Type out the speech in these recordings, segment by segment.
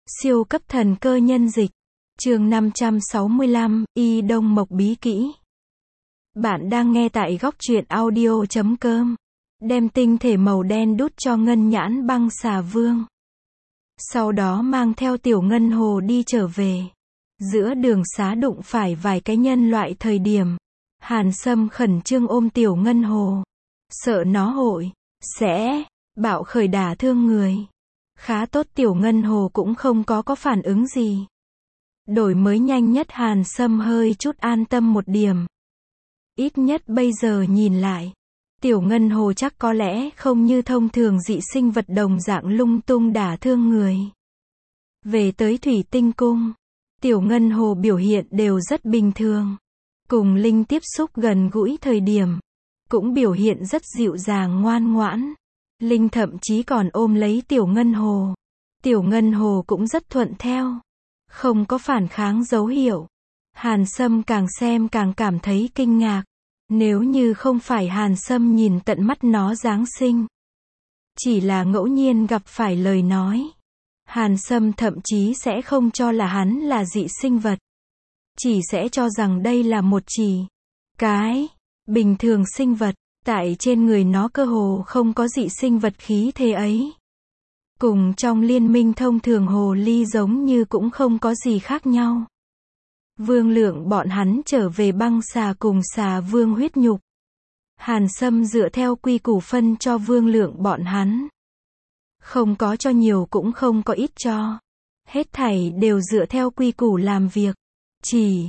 Siêu cấp thần cơ nhân dịch. Chương 565, Y Đông Mộc bí kỹ. Bạn đang nghe tại góc truyện audio.com. Đem tinh thể màu đen đút cho Ngân Nhãn Băng Xà Vương. Sau đó mang theo Tiểu Ngân Hồ đi trở về. Giữa đường xá đụng phải vài cái nhân loại thời điểm. Hàn Sâm khẩn trương ôm Tiểu Ngân Hồ. Sợ nó hội, sẽ, bạo khởi đả thương người. Khá tốt Tiểu Ngân Hồ cũng không có phản ứng gì. Đổi mới nhanh nhất Hàn Sâm hơi chút an tâm một điểm. Ít nhất bây giờ nhìn lại. Tiểu Ngân Hồ chắc có lẽ không như thông thường dị sinh vật đồng dạng lung tung đả thương người. Về tới Thủy Tinh Cung. Tiểu Ngân Hồ biểu hiện đều rất bình thường. Cùng Linh tiếp xúc gần gũi thời điểm. Cũng biểu hiện rất dịu dàng ngoan ngoãn. Linh thậm chí còn ôm lấy Tiểu Ngân Hồ. Tiểu Ngân Hồ cũng rất thuận theo. Không có phản kháng dấu hiệu. Hàn Sâm càng xem càng cảm thấy kinh ngạc. Nếu như không phải Hàn Sâm nhìn tận mắt nó Giáng sinh. Chỉ là ngẫu nhiên gặp phải lời nói. Hàn Sâm thậm chí sẽ không cho là hắn là dị sinh vật. Chỉ sẽ cho rằng đây là một cái bình thường sinh vật. Tại trên người nó cơ hồ không có dị sinh vật khí thế ấy. Cùng trong liên minh thông thường hồ ly giống như cũng không có gì khác nhau. Vương Lượng bọn hắn trở về băng xà cùng xà vương huyết nhục. Hàn Sâm dựa theo quy củ phân cho Vương Lượng bọn hắn. Không có cho nhiều cũng không có ít cho. Hết thảy đều dựa theo quy củ làm việc. Chỉ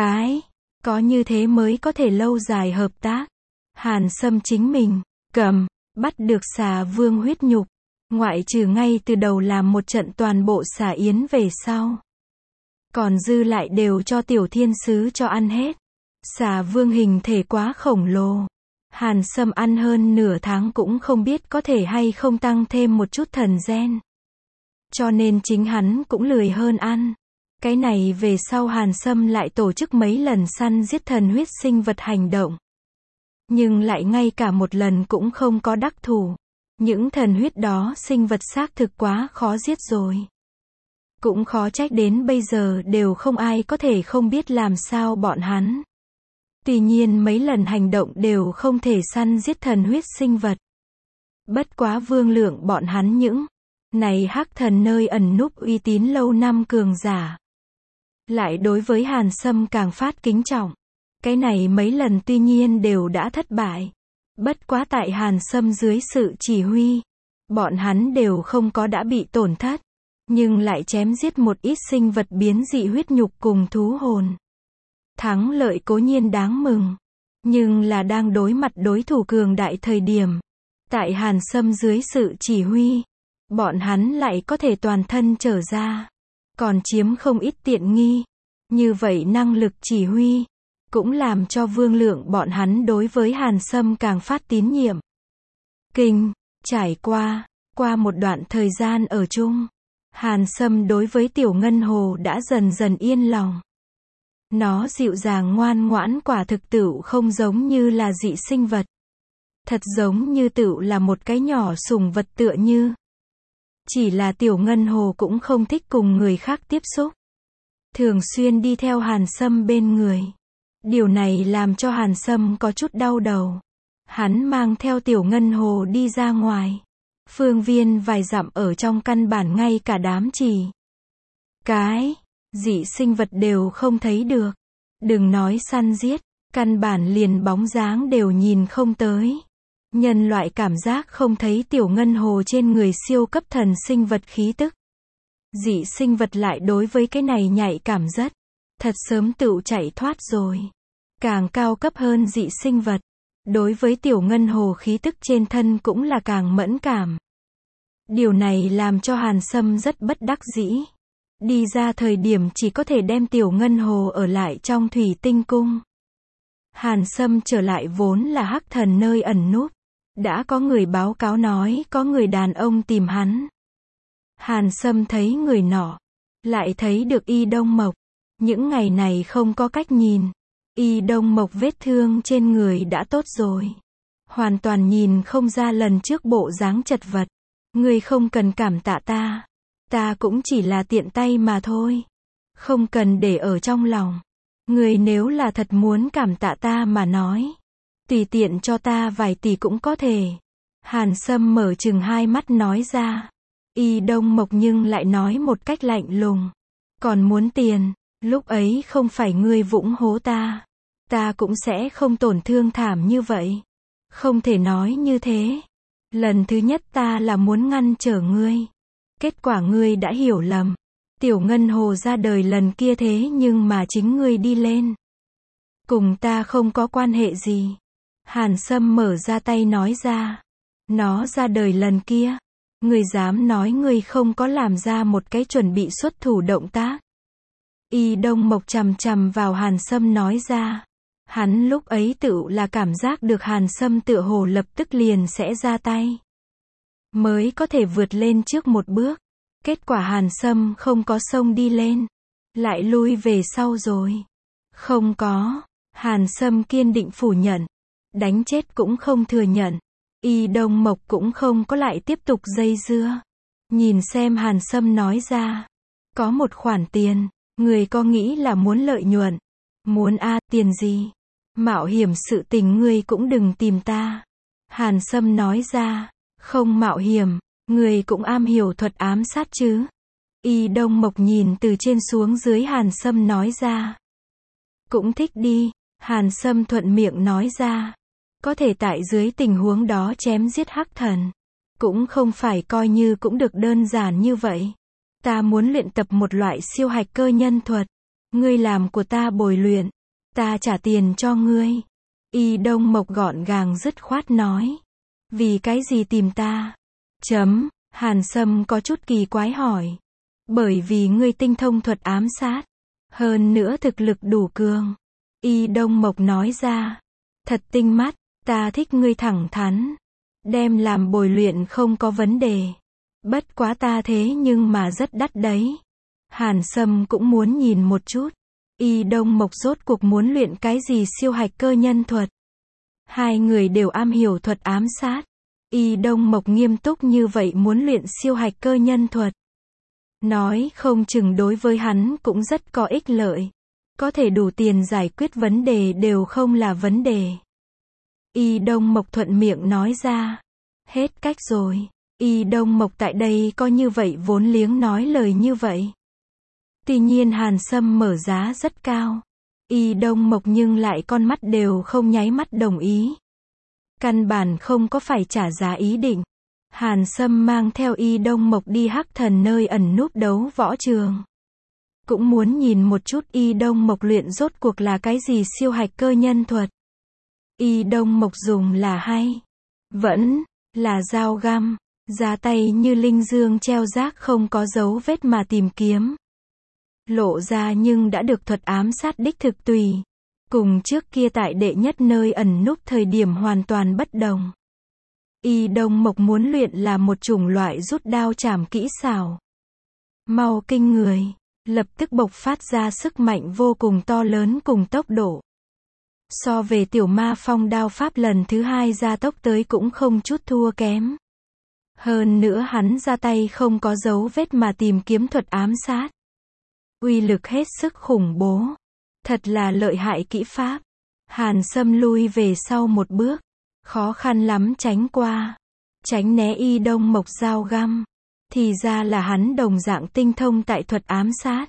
có như thế mới có thể lâu dài hợp tác. Hàn Sâm chính mình, bắt được xà vương huyết nhục. Ngoại trừ ngay từ đầu làm một trận toàn bộ xà yến về sau. Còn dư lại đều cho Tiểu Thiên Sứ cho ăn hết. Xà vương hình thể quá khổng lồ. Hàn Sâm ăn hơn nửa tháng cũng không biết có thể hay không tăng thêm một chút thần gen. Cho nên chính hắn cũng lười hơn ăn. Cái này về sau Hàn Sâm lại tổ chức mấy lần săn giết thần huyết sinh vật hành động. Nhưng lại ngay cả một lần cũng không có đắc thủ. Những thần huyết đó sinh vật xác thực quá khó giết rồi. Cũng khó trách đến bây giờ đều không ai có thể không biết làm sao bọn hắn. Tuy nhiên mấy lần hành động đều không thể săn giết thần huyết sinh vật. Bất quá Vương Lượng bọn hắn những này hắc thần nơi ẩn núp uy tín lâu năm cường giả. Lại đối với Hàn Sâm càng phát kính trọng. Cái này mấy lần tuy nhiên đều đã thất bại. Bất quá tại Hàn Sâm dưới sự chỉ huy. Bọn hắn đều không có đã bị tổn thất. Nhưng lại chém giết một ít sinh vật biến dị huyết nhục cùng thú hồn. Thắng lợi cố nhiên đáng mừng. Nhưng là đang đối mặt đối thủ cường đại thời điểm. Tại Hàn Sâm dưới sự chỉ huy. Bọn hắn lại có thể toàn thân trở ra. Còn chiếm không ít tiện nghi. Như vậy năng lực chỉ huy. Cũng làm cho Vương Lượng bọn hắn đối với Hàn Sâm càng phát tín nhiệm. Trải qua một đoạn thời gian ở chung. Hàn Sâm đối với Tiểu Ngân Hồ đã dần dần yên lòng. Nó dịu dàng ngoan ngoãn quả thực tựu không giống như là dị sinh vật. Thật giống như tựu là một cái nhỏ sủng vật tựa như. Chỉ là Tiểu Ngân Hồ cũng không thích cùng người khác tiếp xúc. Thường xuyên đi theo Hàn Sâm bên người. Điều này làm cho Hàn Sâm có chút đau đầu. Hắn mang theo Tiểu Ngân Hồ đi ra ngoài. Phương viên vài dặm ở trong căn bản ngay cả đám dị sinh vật đều không thấy được. Đừng nói săn giết, căn bản liền bóng dáng đều nhìn không tới. Nhân loại cảm giác không thấy Tiểu Ngân Hồ trên người siêu cấp thần sinh vật khí tức. Dị sinh vật lại đối với cái này nhạy cảm rất. Thật sớm tựu chạy thoát rồi. Càng cao cấp hơn dị sinh vật. Đối với Tiểu Ngân Hồ khí tức trên thân cũng là càng mẫn cảm. Điều này làm cho Hàn Sâm rất bất đắc dĩ. Đi ra thời điểm chỉ có thể đem Tiểu Ngân Hồ ở lại trong Thủy Tinh Cung. Hàn Sâm trở lại vốn là hắc thần nơi ẩn núp. Đã có người báo cáo nói có người đàn ông tìm hắn. Hàn Sâm thấy người nọ. Lại thấy được Y Đông Mộc. Những ngày này không có cách nhìn. Y Đông Mộc vết thương trên người đã tốt rồi. Hoàn toàn nhìn không ra lần trước bộ dáng chật vật. Ngươi không cần cảm tạ ta. Ta cũng chỉ là tiện tay mà thôi. Không cần để ở trong lòng. Ngươi nếu là thật muốn cảm tạ ta mà nói. Tùy tiện cho ta vài tỷ cũng có thể. Hàn Sâm mở chừng hai mắt nói ra. Y Đông Mộc nhưng lại nói một cách lạnh lùng. Còn muốn tiền, lúc ấy không phải ngươi vũng hố ta. Ta cũng sẽ không tổn thương thảm như vậy. Không thể nói như thế. Lần thứ nhất ta là muốn ngăn trở ngươi. Kết quả ngươi đã hiểu lầm. Tiểu Ngân Hồ ra đời lần kia thế nhưng mà chính ngươi đi lên. Cùng ta không có quan hệ gì. Hàn Sâm mở ra tay nói ra. Nó ra đời lần kia. Ngươi dám nói ngươi không có làm ra một cái chuẩn bị xuất thủ động tác. Y Đông Mộc chằm chằm vào Hàn Sâm nói ra. Hắn lúc ấy tự là cảm giác được Hàn Sâm tựa hồ lập tức liền sẽ ra tay. Mới có thể vượt lên trước một bước. Kết quả Hàn Sâm không có xông đi lên. Lại lui về sau rồi. Không có. Hàn Sâm kiên định phủ nhận. Đánh chết cũng không thừa nhận. Y Đông Mộc cũng không có lại tiếp tục dây dưa. Nhìn xem Hàn Sâm nói ra. Có một khoản tiền. Người có nghĩ là muốn lợi nhuận. Muốn tiền gì? Mạo hiểm sự tình ngươi cũng đừng tìm ta. Hàn Sâm nói ra. Không mạo hiểm. Người cũng am hiểu thuật ám sát chứ. Y Đông Mộc nhìn từ trên xuống dưới Hàn Sâm nói ra. Cũng thích đi. Hàn Sâm thuận miệng nói ra. Có thể tại dưới tình huống đó chém giết hắc thần. Cũng không phải coi như cũng được đơn giản như vậy. Ta muốn luyện tập một loại siêu hạch cơ nhân thuật. Ngươi làm của ta bồi luyện. Ta trả tiền cho ngươi. Y Đông Mộc gọn gàng dứt khoát nói. Vì cái gì tìm ta? Hàn Sâm có chút kỳ quái hỏi. Bởi vì ngươi tinh thông thuật ám sát. Hơn nữa thực lực đủ cường. Y Đông Mộc nói ra. Thật tinh mắt, ta thích ngươi thẳng thắn. Đem làm bồi luyện không có vấn đề. Bất quá ta thế nhưng mà rất đắt đấy. Hàn Sâm cũng muốn nhìn một chút. Y Đông Mộc rốt cuộc muốn luyện cái gì siêu hạch cơ nhân thuật. Hai người đều am hiểu thuật ám sát. Y Đông Mộc nghiêm túc như vậy muốn luyện siêu hạch cơ nhân thuật. Nói không chừng đối với hắn cũng rất có ích lợi. Có thể đủ tiền giải quyết vấn đề đều không là vấn đề. Y Đông Mộc thuận miệng nói ra. Hết cách rồi. Y Đông Mộc tại đây có như vậy vốn liếng nói lời như vậy. Tuy nhiên Hàn Sâm mở giá rất cao. Y Đông Mộc nhưng lại con mắt đều không nháy mắt đồng ý. Căn bản không có phải trả giá ý định. Hàn Sâm mang theo Y Đông Mộc đi hắc thần nơi ẩn núp đấu võ trường. Cũng muốn nhìn một chút Y Đông Mộc luyện rốt cuộc là cái gì siêu hạch cơ nhân thuật. Y Đông Mộc dùng là hay. Vẫn là dao găm. Ra tay như linh dương treo rác không có dấu vết mà tìm kiếm. Lộ ra nhưng đã được thuật ám sát đích thực tùy. Cùng trước kia tại đệ nhất nơi ẩn núp thời điểm hoàn toàn bất đồng. Y Đông Mộc muốn luyện là một chủng loại rút đao chảm kỹ xảo. Mau kinh người. Lập tức bộc phát ra sức mạnh vô cùng to lớn cùng tốc độ. So về tiểu ma phong đao pháp lần thứ hai gia tốc tới cũng không chút thua kém. Hơn nữa hắn ra tay không có dấu vết mà tìm kiếm thuật ám sát. Uy lực hết sức khủng bố. Thật là lợi hại kỹ pháp. Hàn Sâm lui về sau một bước. Khó khăn lắm tránh qua. Tránh né Y Đông Mộc dao găm. Thì ra là hắn đồng dạng tinh thông tại thuật ám sát.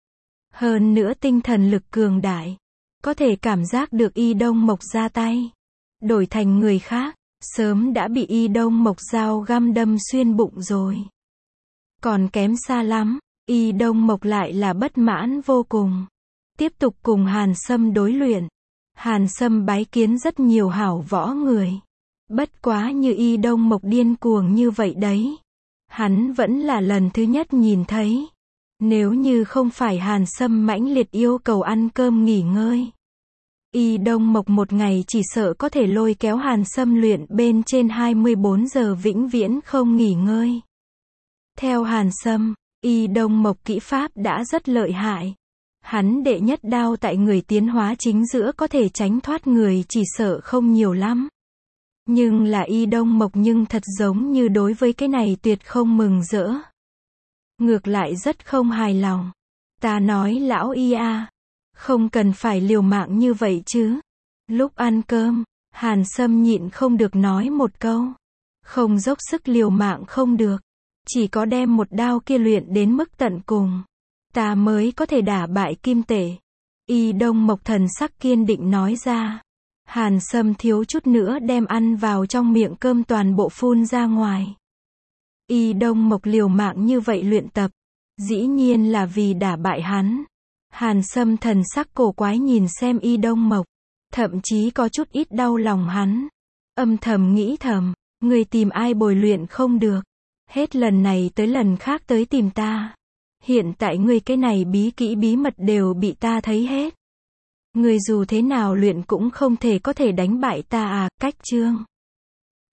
Hơn nữa tinh thần lực cường đại. Có thể cảm giác được Y Đông Mộc ra tay. Đổi thành người khác. Sớm đã bị Y Đông Mộc dao găm đâm xuyên bụng rồi. Còn kém xa lắm. Y Đông Mộc lại là bất mãn vô cùng. Tiếp tục cùng Hàn Sâm đối luyện. Hàn Sâm bái kiến rất nhiều hảo võ người. Bất quá như Y Đông Mộc điên cuồng như vậy đấy. Hắn vẫn là lần thứ nhất nhìn thấy. Nếu như không phải Hàn Sâm mãnh liệt yêu cầu ăn cơm nghỉ ngơi. Y Đông Mộc một ngày chỉ sợ có thể lôi kéo Hàn Sâm luyện bên trên 24 giờ vĩnh viễn không nghỉ ngơi. Theo Hàn Sâm, Y Đông Mộc kỹ pháp đã rất lợi hại. Hắn đệ nhất đao tại người tiến hóa chính giữa có thể tránh thoát người chỉ sợ không nhiều lắm. Nhưng là Y Đông Mộc nhưng thật giống như đối với cái này tuyệt không mừng rỡ. ngược lại rất không hài lòng. Ta nói lão Y à, không cần phải liều mạng như vậy chứ. Lúc ăn cơm, Hàn Sâm nhịn không được nói một câu. Không dốc sức liều mạng không được. Chỉ có đem một đao kia luyện đến mức tận cùng, ta mới có thể đả bại Kim Tể. Y Đông Mộc thần sắc kiên định nói ra. Hàn Sâm thiếu chút nữa đem ăn vào trong miệng cơm toàn bộ phun ra ngoài. Y Đông Mộc liều mạng như vậy luyện tập, dĩ nhiên là vì đả bại hắn. Hàn Sâm thần sắc cổ quái nhìn xem Y Đông Mộc, thậm chí có chút ít đau lòng hắn. Âm thầm nghĩ thầm, người tìm ai bồi luyện không được. Hết lần này tới lần khác tới tìm ta. Hiện tại ngươi cái này bí kỹ bí mật đều bị ta thấy hết. Ngươi dù thế nào luyện cũng không thể có thể đánh bại ta à, cách chương.